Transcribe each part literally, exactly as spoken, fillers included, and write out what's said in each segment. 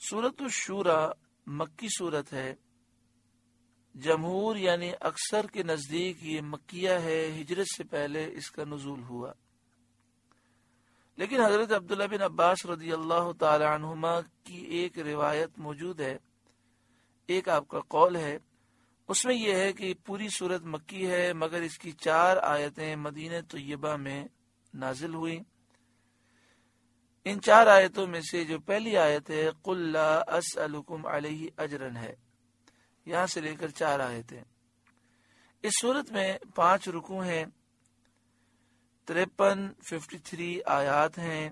سورۃ الشورى مکی صورت ہے. جمہور یعنی اکثر کے نزدیک یہ مکیہ ہے، ہجرت سے پہلے اس کا نزول ہوا. لیکن حضرت عبداللہ بن عباس رضی اللہ تعالی عنہما کی ایک روایت موجود ہے، ایک آپ کا قول ہے، اس میں یہ ہے کہ پوری صورت مکی ہے مگر اس کی چار آیتیں مدینہ طیبہ میں نازل ہوئی. ان چار آیتوں میں سے جو پہلی آیت ہے قُلْ لَا أَسْأَلُكُمْ عَلَيْهِ أَجْرًا ہے، یہاں سے لے کر چار آیتیں. اس صورت میں پانچ رکوع ہیں، تریپن ففٹی تھری آیات ہیں.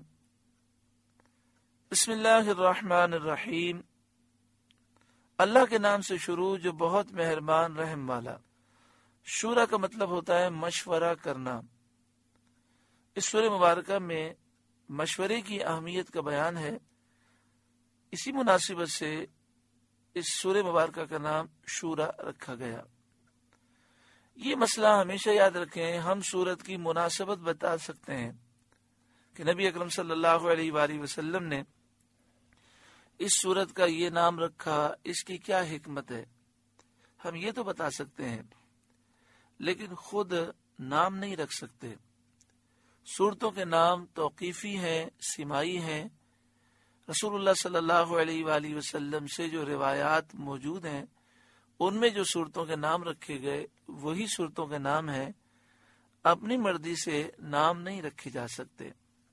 بسم اللہ الرحمن الرحیم، اللہ کے نام سے شروع جو بہت مہربان رحم والا. شورا کا مطلب ہوتا ہے مشورہ کرنا. اس سورہ مبارکہ میں مشورے کی اہمیت کا بیان ہے، اسی مناسبت سے اس سورہ مبارکہ کا نام شورا رکھا گیا. یہ مسئلہ ہمیشہ یاد رکھیں، ہم سورت کی مناسبت بتا سکتے ہیں کہ نبی اکرم صلی اللہ علیہ وآلہ وسلم نے اس سورت کا یہ نام رکھا، اس کی کیا حکمت ہے. ہم یہ تو بتا سکتے ہیں لیکن خود نام نہیں رکھ سکتے. سورتوں کے نام توقیفی ہیں، سمائی ہیں. رسول اللہ صلی اللہ علیہ وآلہ وسلم سے جو روایات موجود ہیں ان میں جو صورتوں کے نام رکھے گئے وہی صورتوں کے نام ہیں. اپنی مرضی سے نام نہیں رکھے جا سکتے.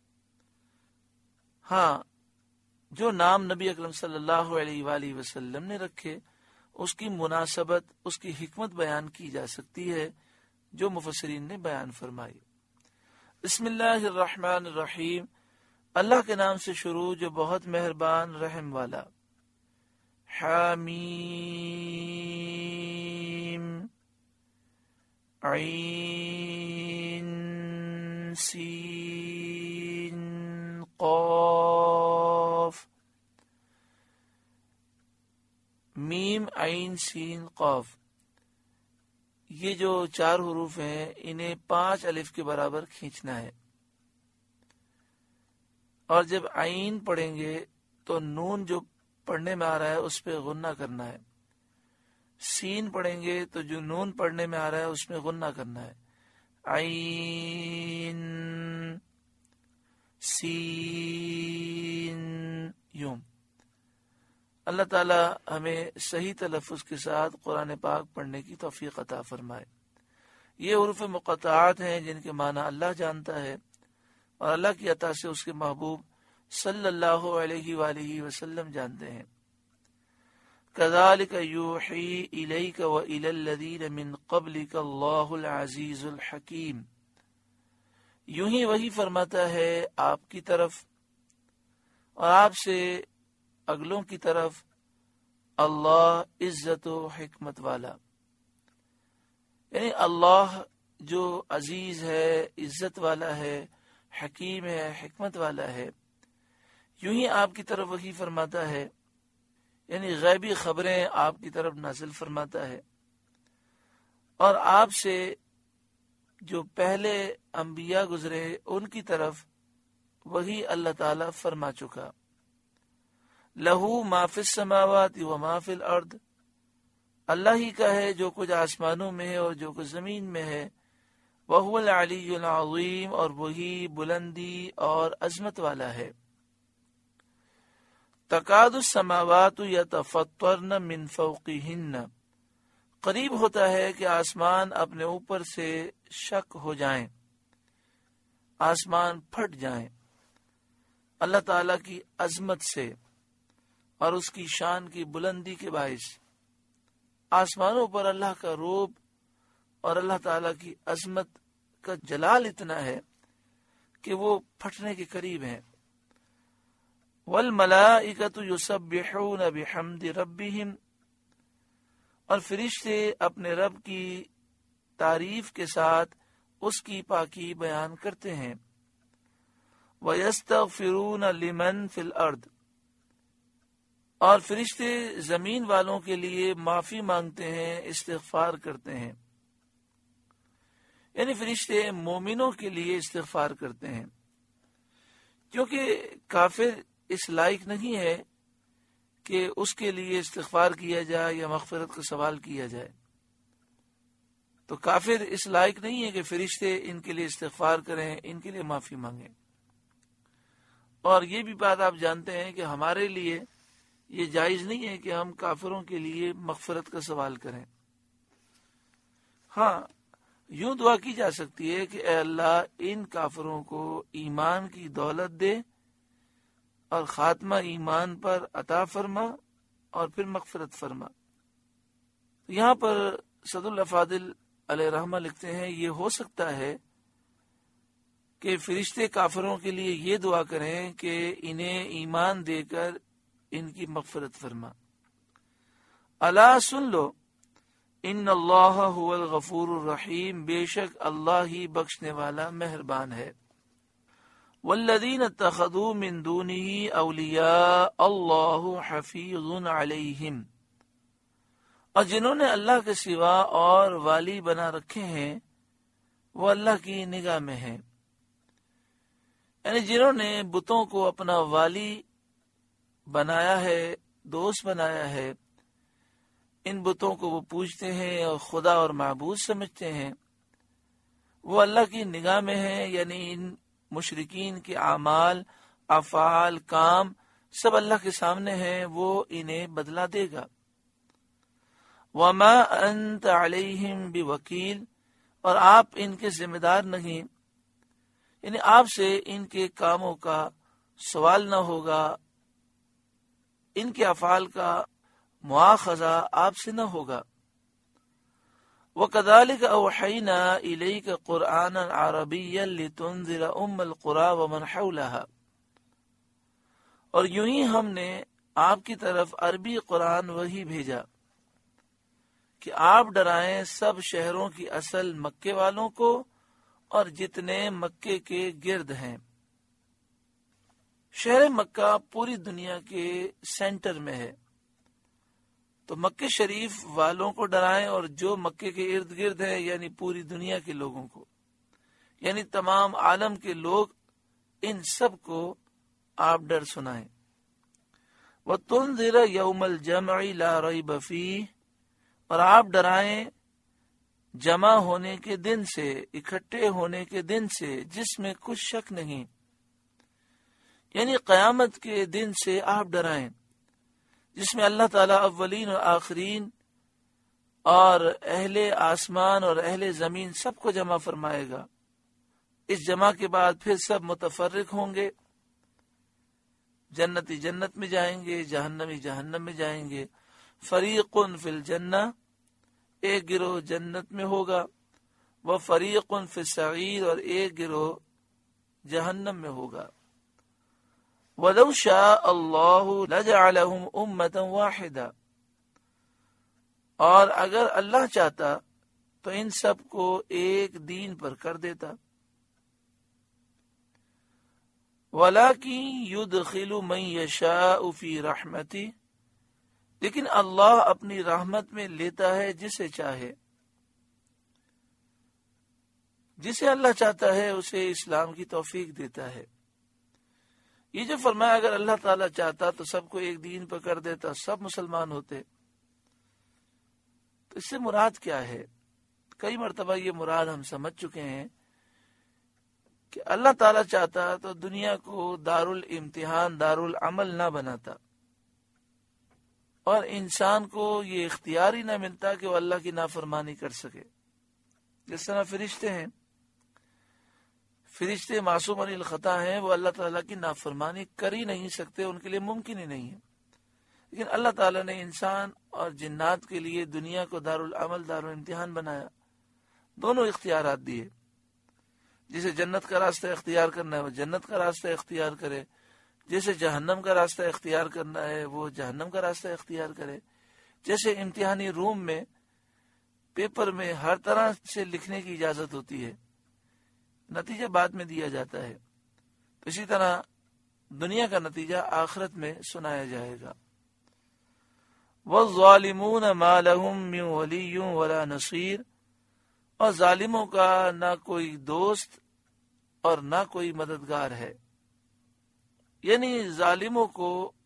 ہاں، جو نام نبی اکرم صلی اللہ علیہ وآلہ وسلم نے رکھے اس کی مناسبت، اس کی حکمت بیان کی جا سکتی ہے جو مفسرین نے بیان فرمائی. بسم اللہ الرحمن الرحیم، اللہ کے نام سے شروع جو بہت مہربان رحم والا. حامیم عین سین قاف. میم عین سین قاف، یہ جو چار حروف ہیں انہیں پانچ الف کے برابر کھینچنا ہے، اور جب عین پڑھیں گے تو نون جو پڑھنے میں آ رہا ہے اس پہ غنہ کرنا ہے. سین پڑھیں گے تو جو نون پڑھنے میں آ رہا ہے اس میں غنہ کرنا ہے. عین سین، یوں. اللہ تعالی ہمیں صحیح تلفظ کے ساتھ قرآن پاک پڑھنے کی توفیق عطا فرمائے. یہ حروف مقطعات ہیں جن کے معنی اللہ جانتا ہے اور اللہ کی عطا سے اس کے محبوب صلی اللہ علیہ وآلہ وسلم جانتے ہیں. كَذَلِكَ يُوحِي إِلَيْكَ وَإِلَى الَّذِينَ مِن قَبْلِكَ اللَّهُ الْعَزِيزُ الْحَكِيمُ. یوں ہی وہی فرماتا ہے آپ کی طرف اور آپ سے اگلوں کی طرف اللہ عزت و حکمت والا. یعنی اللہ جو عزیز ہے، عزت والا ہے، حکیم ہے، حکمت والا ہے. یوں ہی آپ کی طرف وہی فرماتا ہے، یعنی غیبی خبریں آپ کی طرف نازل فرماتا ہے. اور آپ سے جو پہلے انبیاء گزرے ان کی طرف وہی اللہ تعالی فرما چکا. لہو ما فی السماوات و ما فی الارض، اللہ ہی کا ہے جو کچھ آسمانوں میں ہے اور جو کچھ زمین میں ہے. وَهُوَ الْعَلِيُّ الْعَظِيمُ، اور وہی بلندی اور عظمت والا ہے. تکاد السماوات یتفطرن من فوقہن، قریب ہوتا ہے کہ آسمان اپنے اوپر سے شک ہو جائیں، آسمان پھٹ جائیں. اللہ تعالی کی عظمت سے اور اس کی شان کی بلندی کے باعث آسمانوں پر اللہ کا روب اور اللہ تعالی کی عظمت کا جلال اتنا ہے کہ وہ پھٹنے کے قریب ہیں. والملائکۃ یسبحون بحمد ربہم، اور فرشتے اپنے رب کی تعریف کے ساتھ اس کی پاکی بیان کرتے ہیں. ویستغفرون لمن فی الارض، اور فرشتے زمین والوں کے لیے معافی مانگتے ہیں، استغفار کرتے ہیں. یعنی فرشتے مومنوں کے لیے استغفار کرتے ہیں، کیونکہ کافر اس لائق نہیں ہے کہ اس کے لیے استغفار کیا جائے یا مغفرت کا سوال کیا جائے. تو کافر اس لائق نہیں ہے کہ فرشتے ان کے لیے استغفار کریں، ان کے لیے معافی مانگیں. اور یہ بھی بات آپ جانتے ہیں کہ ہمارے لیے یہ جائز نہیں ہے کہ ہم کافروں کے لیے مغفرت کا سوال کریں. ہاں یوں دعا کی جا سکتی ہے کہ اے اللہ ان کافروں کو ایمان کی دولت دے اور خاتمہ ایمان پر عطا فرما اور پھر مغفرت فرما. یہاں پر صد الافاضل علیہ رحمہ لکھتے ہیں یہ ہو سکتا ہے کہ فرشتے کافروں کے لیے یہ دعا کریں کہ انہیں ایمان دے کر ان کی مغفرت فرما. الا سن لو ان اللہ هو الغفور الرحیم، بے شک اللہ ہی بخشنے والا مہربان ہے. والذین اتخذوا من دونه اولیاء اللہ حفیظ علیہم، اور جنہوں نے اللہ کے سوا اور والی بنا رکھے ہیں وہ اللہ کی نگاہ میں ہیں. یعنی جنہوں نے بتوں کو اپنا والی بنایا ہے، دوست بنایا ہے، ان بتوں کو وہ پوجتے ہیں اور خدا اور معبود سمجھتے ہیں، وہ اللہ کی نگاہ میں ہیں. یعنی ان مشرکین کے اعمال، افعال، کام سب اللہ کے سامنے ہیں، وہ انہیں بدلہ دے گا. وما انت علیہم بوکیل، اور آپ ان کے ذمہ دار نہیں، یعنی آپ سے ان کے کاموں کا سوال نہ ہوگا، ان کے افعال کا مواخذہ آپ سے نہ ہوگا. وَكَذَلِكَ أَوْحَيْنَا إِلَيْكَ قُرْآنًا عَرَبِيًّا لِتُنذِرَ أُمَّ الْقُرَى وَمَنْ حَوْلَهَا، اور یوں ہی ہم نے آپ کی طرف عربی قرآن وحی بھیجا کہ آپ ڈرائیں سب شہروں کی اصل مکے والوں کو اور جتنے مکے کے گرد ہیں. شہر مکہ پوری دنیا کے سینٹر میں ہے، تو مکے شریف والوں کو ڈرائیں اور جو مکے کے ارد گرد ہیں یعنی پوری دنیا کے لوگوں کو، یعنی تمام عالم کے لوگ، ان سب کو آپ ڈر سنائیں. وَتُنذِرَ يَوْمَ الْجَمْعِ لَا رَيْبَ فِيهِ، اور آپ ڈرائیں جمع ہونے کے دن سے، اکٹھے ہونے کے دن سے جس میں کچھ شک نہیں، یعنی قیامت کے دن سے آپ ڈرائیں جس میں اللہ تعالیٰ اولین اور آخرین اور اہل آسمان اور اہل زمین سب کو جمع فرمائے گا. اس جمع کے بعد پھر سب متفرق ہوں گے، جنتی جنت میں جائیں گے، جہنمی جہنم میں جائیں گے. فریق فی الجنہ، ایک گروہ جنت میں ہوگا، وہ فریق فی السعیر، اور ایک گروہ جہنم میں ہوگا. وَلَوْ شَاءَ اللَّهُ لَجَعَلَهُمْ أُمَّةً وَاحِدَةً، اور اگر اللہ چاہتا تو ان سب کو ایک دین پر کر دیتا. وَلَكِنْ يُدْخِلُ مَنْ يَشَاءُ فِي رَحْمَتِهِ، لیکن اللہ اپنی رحمت میں لیتا ہے جسے چاہے. جسے اللہ چاہتا ہے اسے اسلام کی توفیق دیتا ہے. یہ جو فرمایا اگر اللہ تعالیٰ چاہتا تو سب کو ایک دین پر کر دیتا، سب مسلمان ہوتے، تو اس سے مراد کیا ہے؟ کئی مرتبہ یہ مراد ہم سمجھ چکے ہیں کہ اللہ تعالیٰ چاہتا تو دنیا کو دار الامتحان، دار العمل نہ بناتا، اور انسان کو یہ اختیار ہی نہ ملتا کہ وہ اللہ کی نافرمانی کر سکے. جس طرح فرشتے ہیں، فرشتے معصوم عن الخطا ہیں، وہ اللہ تعالیٰ کی نافرمانی کر ہی نہیں سکتے، ان کے لیے ممکن ہی نہیں ہے. لیکن اللہ تعالیٰ نے انسان اور جنات کے لیے دنیا کو دار العمل، دار الامتحان بنایا، دونوں اختیارات دیے. جسے جنت کا راستہ اختیار کرنا ہے وہ جنت کا راستہ اختیار کرے، جسے جہنم کا راستہ اختیار کرنا ہے وہ جہنم کا راستہ اختیار کرے. جیسے امتحانی روم میں پیپر میں ہر طرح سے لکھنے کی اجازت ہوتی ہے، نتیجہ بعد میں دیا جاتا ہے، تو اسی طرح دنیا کا نتیجہ آخرت میں سنایا جائے گا. وَالظَّالِمُونَ مَا لَهُم مِّن وَلِيٍّ وَلَا نَصِيرٍ، اور ظالموں کا نہ کوئی دوست اور نہ کوئی مددگار ہے. یعنی ظالموں کو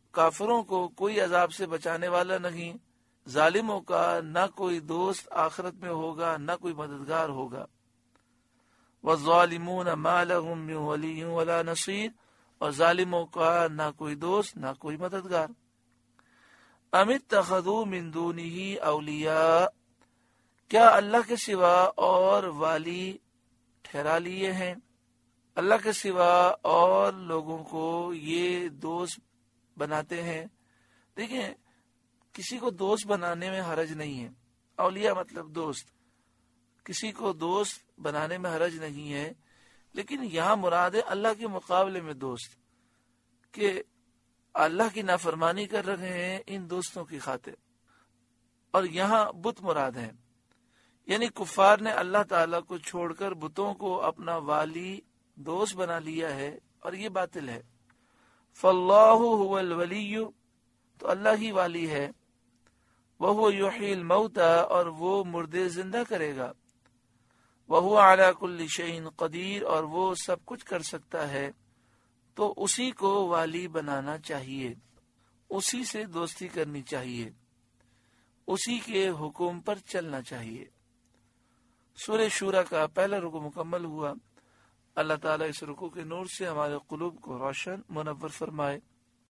کافروں کو کوئی عذاب سے بچانے والا نہیں، ظالموں کا نہ کوئی دوست آخرت میں ہوگا، نہ کوئی مددگار ہوگا۔ والظالمون ما لهم من ولی ولا نصیر، اور ظالموں کا نہ کوئی دوست نہ کوئی مددگار۔ ام اتخذوا من دونه اولیاء، کیا اللہ کے سوا اور والی ٹھہرا لیے ہیں؟ اللہ کے سوا اور لوگوں کو یہ دوست بناتے ہیں۔ دیکھیں، کسی کو دوست بنانے میں حرج نہیں ہے، اولیاء مطلب دوست، کسی کو دوست بنانے میں حرج نہیں ہے، لیکن یہاں مراد ہے اللہ کے مقابلے میں دوست، کہ اللہ کی نافرمانی کر رہے ہیں ان دوستوں کی خاطر، اور یہاں بت مراد ہیں، یعنی کفار نے اللہ تعالیٰ کو چھوڑ کر بتوں کو اپنا والی دوست بنا لیا ہے، اور یہ باطل ہے۔ فاللہ هو الولی، تو اللہ ہی والی ہے، وہو یحیی الموتى، اور وہ مردے زندہ کرے گا، وہو علی کل شیء قدیر، اور وہ سب کچھ کر سکتا ہے، تو اسی کو والی بنانا چاہیے، اسی سے دوستی کرنی چاہیے، اسی کے حکم پر چلنا چاہیے۔ سورہ شورى کا پہلا رکوع مکمل ہوا۔ اللہ تعالیٰ اس رکوع کے نور سے ہمارے قلوب کو روشن منور فرمائے۔